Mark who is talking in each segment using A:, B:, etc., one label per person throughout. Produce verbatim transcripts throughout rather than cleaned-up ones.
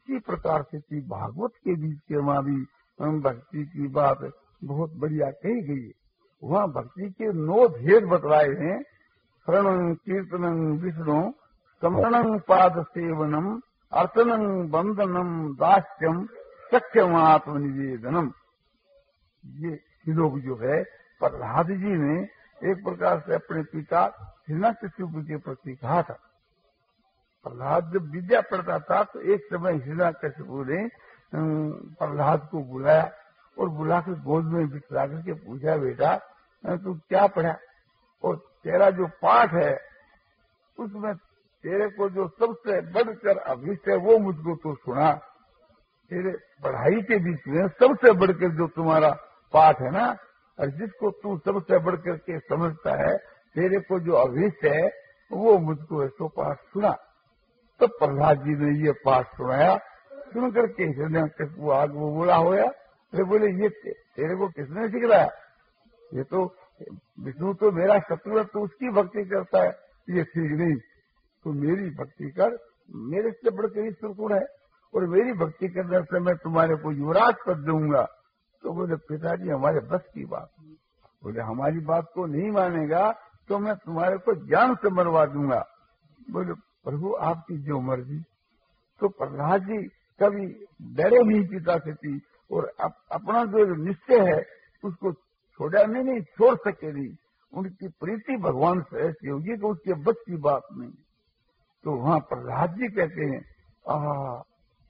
A: इसी प्रकार से कि भागवत के बीच के वहां भी भक्ति की बात बहुत बढ़िया कही गई है। वहाँ भक्ति के नौ भेद बतलाए हैं। श्रवणं कीर्तनं विष्णु समरणं पाद सेवनम अर्चनं बंदनम दास्यम सख्यम आत्मनिवेदनम। ये श्लोक जो है प्रहलाद जी ने एक प्रकार से अपने पिता हिरण्यकशिपु के प्रति कहा था। प्रहलाद जब विद्या पढ़ता था तो एक समय हिरण्यकशिपु ने प्रहलाद को बुलाया और बुलाकर गोद में बिठा करके पूछा, बेटा तू क्या पढ़ा और तेरा जो पाठ है उसमें तेरे को जो सबसे बढ़कर अभिष्ट है वो मुझको तो सुना। तेरे पढ़ाई के बीच में सबसे बढ़कर जो तुम्हारा पाठ है ना, और जिसको तू सबसे बढ़कर के समझता है, तेरे को जो अभिष्ट है वो मुझको ऐसो पाठ सुना। तो प्रहलाद जी ने ये पाठ सुनाया। सुन करके हिरण्यकशिपु आग वो बोला होया। अरे बोले ये तेरे को किसने सिखाया? ये तो विष्णु तो मेरा शत्रु है, तो उसकी भक्ति करता है, ये ठीक नहीं। तो मेरी भक्ति कर, मेरे से बढ़कर ईश्वर कौन है, और मेरी भक्ति करने से मैं तुम्हारे को युवराज पद दूंगा। तो बोले पिताजी हमारे बस की बात। बोले हमारी बात को नहीं मानेगा तो मैं तुम्हारे को जान से मरवा दूंगा। बोले प्रभु आपकी जो मर्जी। तो प्रहलाद जी कभी डरे नहीं पिता से थी, और अप, अपना जो निश्चय है उसको छोड़ा नहीं, नहीं छोड़ सके नहीं। उनकी प्रीति भगवान से ऐसी होगी कि उसके बस की बात नहीं। तो वहाँ प्रहलाद जी कहते हैं, आह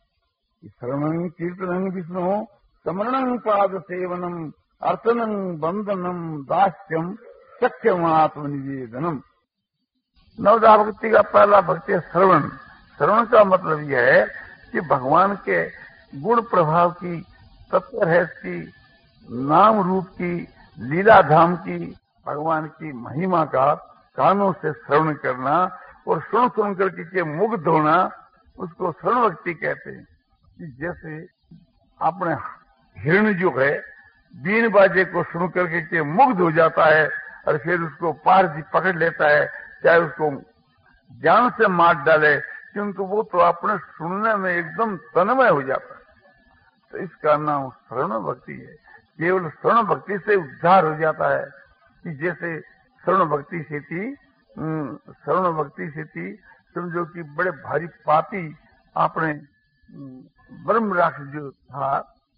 A: श्रवणं कीर्तनं विष्णु समरणं पाद सेवनम अर्चनं बंदनम दास्यम सख्यम आत्मनिवेदनम। नवदा भक्ति का पहला भक्ति है श्रवण। श्रवण का मतलब यह है कि भगवान के गुण प्रभाव की, तत्व रहस्य की, नाम रूप की, लीला धाम की, भगवान की महिमा का कानों से श्रवण करना और सुन सुन करके के मुग्ध होना, उसको श्रवण भक्ति कहते हैं। कि जैसे अपने हिरण जो है बीन बाजे को सुन करके के मुग्ध हो जाता है और फिर उसको पार जी पकड़ लेता है, चाहे उसको जान से मार डाले, क्योंकि वो तो अपने सुनने में एकदम तन्मय हो जाता है। तो इसका नाम श्रवण भक्ति है। केवल श्रवण भक्ति से उद्धार हो जाता है। कि जैसे श्रवण भक्ति से थी, श्रवण भक्ति से थी समझो कि बड़े भारी पापी आपने ब्रह्म राक्षस जो था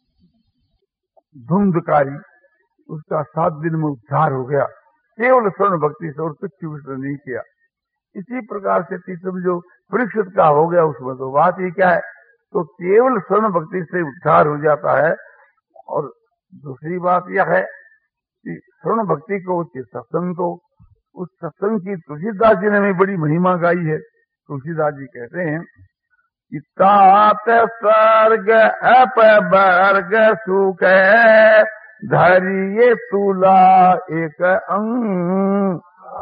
A: धुंधकारी, उसका सात दिन में उद्धार हो गया केवल श्रवण भक्ति से, और कुछ उसने नहीं किया। इसी प्रकार से थी समझो परीक्षित का हो गया उसमें। तो बात ये क्या है, तो केवल श्रवण भक्ति से उद्धार हो जाता है। और दूसरी बात यह है कि श्रवण भक्ति को सत्संग को, उस सत्संग की तुलसीदास जी ने भी बड़ी महिमा गाई है। तुलसीदास जी कहते हैं कि तात स्वर्ग अपवर्ग सुख धरिये तुला एक अंग।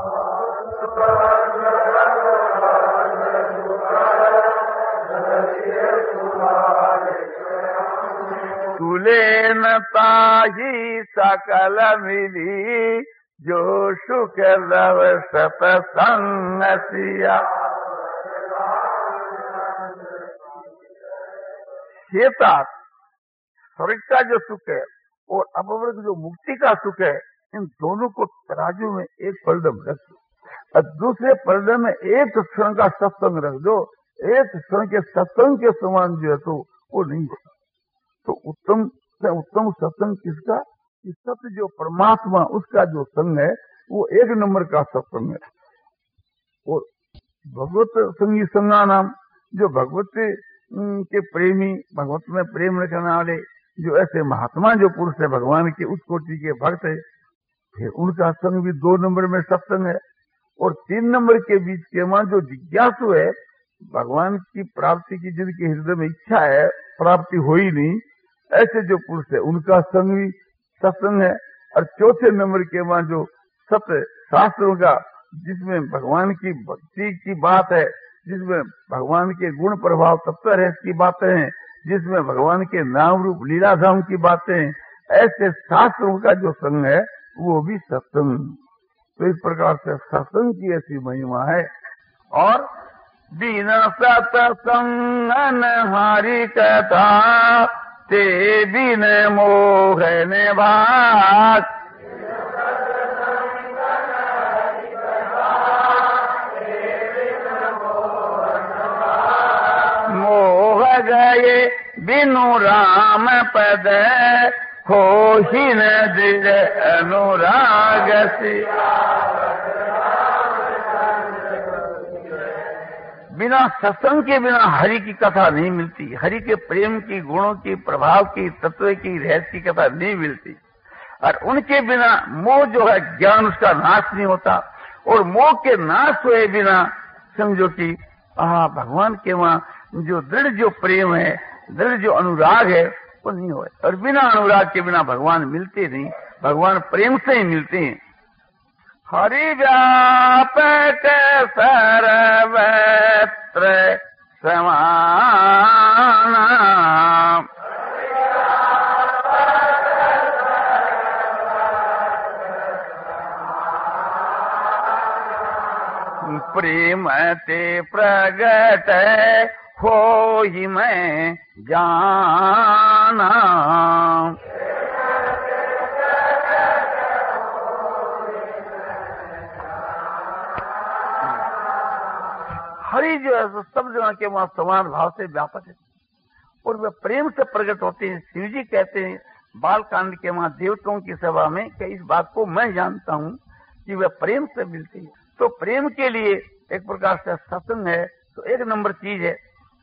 A: तुले न ताही सकल मिली जो सुख लव सतसंग सिया। श्वेता स्वर्ग का जो सुख है और अपवर्ग जो मुक्ति का सुख है, इन दोनों को तराजू में एक पलड़म रख दो और दूसरे पलड़े में एक क्षण का सत्संग रख दो। एक क्षण के सत्संग के समान जो है तो वो नहीं होता। तो उत्तम से उत्तम सत्संग किसका? कि सत्य जो परमात्मा उसका जो संग है वो एक नंबर का सत्संग है। और भगवत संगी संगा नाम, जो भगवत के प्रेमी, भगवत में प्रेम रखने वाले जो ऐसे महात्मा जो पुरुष है, भगवान के उस कोटि के भक्त है, फिर उनका संग भी दो नंबर में सत्संग है। और तीन नंबर के बीच के वहां जो जिज्ञासु है, भगवान की प्राप्ति की जिनके हृदय में इच्छा है, प्राप्ति हो ही नहीं, ऐसे जो पुरुष है उनका संग भी सत्संग है। और चौथे नंबर के वहां जो सत्य शास्त्रों का, जिसमें भगवान की भक्ति की बात है, जिसमें भगवान के गुण प्रभाव तत्व रहस्य की बातें हैं, जिसमें भगवान के नाम रूप लीलाधाम की बातें हैं, ऐसे शास्त्रों का जो संग है वो भी सत्संग। तो इस प्रकार से सत्संग की ऐसी महिमा है। और बिना सत्संग हरि कथा ते बिन मोह ने भाग। मोह गए बिनु राम पद हो ही न दृढ़ अनुराग से। बिना सत्संग के बिना हरि की कथा नहीं मिलती, हरि के प्रेम की, गुणों की, प्रभाव की, तत्व की, रहस्य की कथा नहीं मिलती। और उनके बिना मोह जो है ज्ञान उसका नाश नहीं होता, और मोह के नाश हुए बिना समझो कि हाँ भगवान के वहां जो दृढ़ जो प्रेम है, दृढ़ जो अनुराग है वो नहीं हो। और बिना अनुराग के बिना भगवान मिलते नहीं, भगवान प्रेम से ही मिलते हैं। हरि व्यापक सर्वत्र समाना प्रेम ते प्रगट हो ही मैं जाना। हरि जो है सब जगह के वहां समान भाव से व्यापक है और वे प्रेम से प्रकट होते हैं। शिव जी कहते हैं बाल कांड के वहां देवताओं की सभा में कि इस बात को मैं जानता हूं कि वे प्रेम से मिलते हैं। तो प्रेम के लिए एक प्रकार से सत्संग है तो एक नंबर चीज है।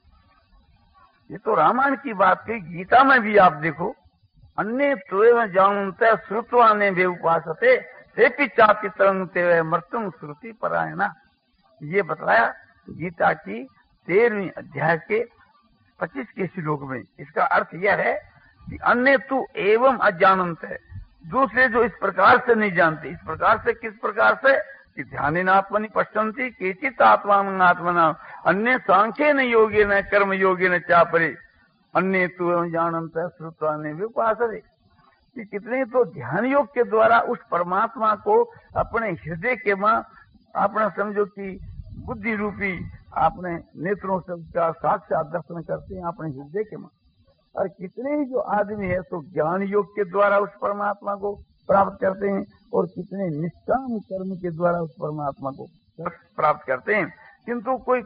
A: ये तो रामायण की बात की, गीता में भी आप देखो, अन्य त्वेव जानते श्रुत्वा ने वे उपासते ते चाति तरंगते मृत्युम श्रुति परायणा। ये बतलाया गीता की तेरहवीं अध्याय के पच्चीस के श्लोक में। इसका अर्थ यह है कि अन्य तू एवं अजानंत है, दूसरे जो इस प्रकार से नहीं जानते। इस प्रकार से किस प्रकार से कि ध्यान आत्मनि पश्यन्ति केचित आत्मान आत्मना अन्य सांख्य न योगे न कर्म योगे न चापरे अन्य तू एवं जानंत है श्रुत्वा ने भी उपासते। कि कितने तो ध्यान योग के द्वारा उस परमात्मा को अपने हृदय के मां अपना समझो कि बुद्धि रूपी आपने नेत्रों से उसका साक्षात दर्शन करते हैं अपने हृदय के मां। और कितने ही जो आदमी है तो ज्ञान योग के द्वारा उस परमात्मा को प्राप्त करते हैं और कितने निष्काम कर्म के द्वारा उस परमात्मा को प्राप्त करते हैं। किंतु कोई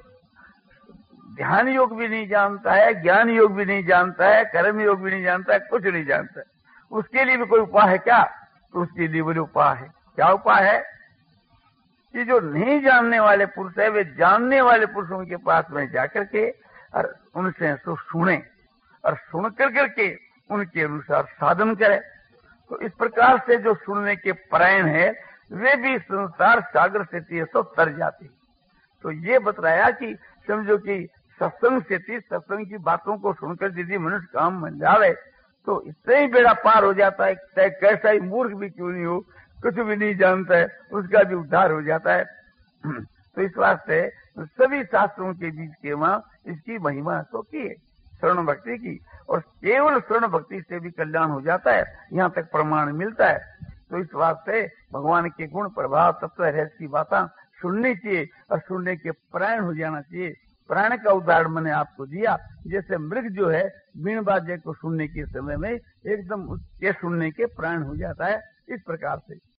A: ध्यान योग भी नहीं जानता है, ज्ञान योग भी नहीं जानता है, कर्म योग भी नहीं जानता है, कुछ नहीं जानता है। उसके लिए भी कोई उपाय है क्या? तो उसके लिए बोले उपाय है। क्या उपाय है? कि जो नहीं जानने वाले पुरुष है वे जानने वाले पुरुषों के पास में जाकर के और उनसे तो सुने और सुन कर करके उनके अनुसार साधन करे। तो इस प्रकार से जो सुनने के परायण है वे भी संसार सागर से तीसो तर जाते। तो ये बतलाया कि समझो कि सत्संग से थी, सत्संग की बातों को सुनकर यदि मनुष्य काम बन जावे तो इससे ही बेड़ा पार हो जाता है। चाहे कैसा ही मूर्ख भी क्यों नहीं हो, कुछ भी नहीं जानता है, उसका भी उद्धार हो जाता है। तो इस वास्ते सभी शास्त्रों के बीच के वहां इसकी महिमा तो की है, शरण भक्ति की, और केवल शरण भक्ति से भी कल्याण हो जाता है, यहाँ तक प्रमाण मिलता है। तो इस वास्ते भगवान के गुण प्रभाव तत्व रहस्य की बातें सुननी चाहिए और सुनने के प्राण हो जाना चाहिए। प्राण का उदाहरण मैंने आपको दिया, जैसे मृग जो है बीण बाजे को सुनने के समय में एकदम उसके सुनने के प्राण हो जाता है, इस प्रकार से।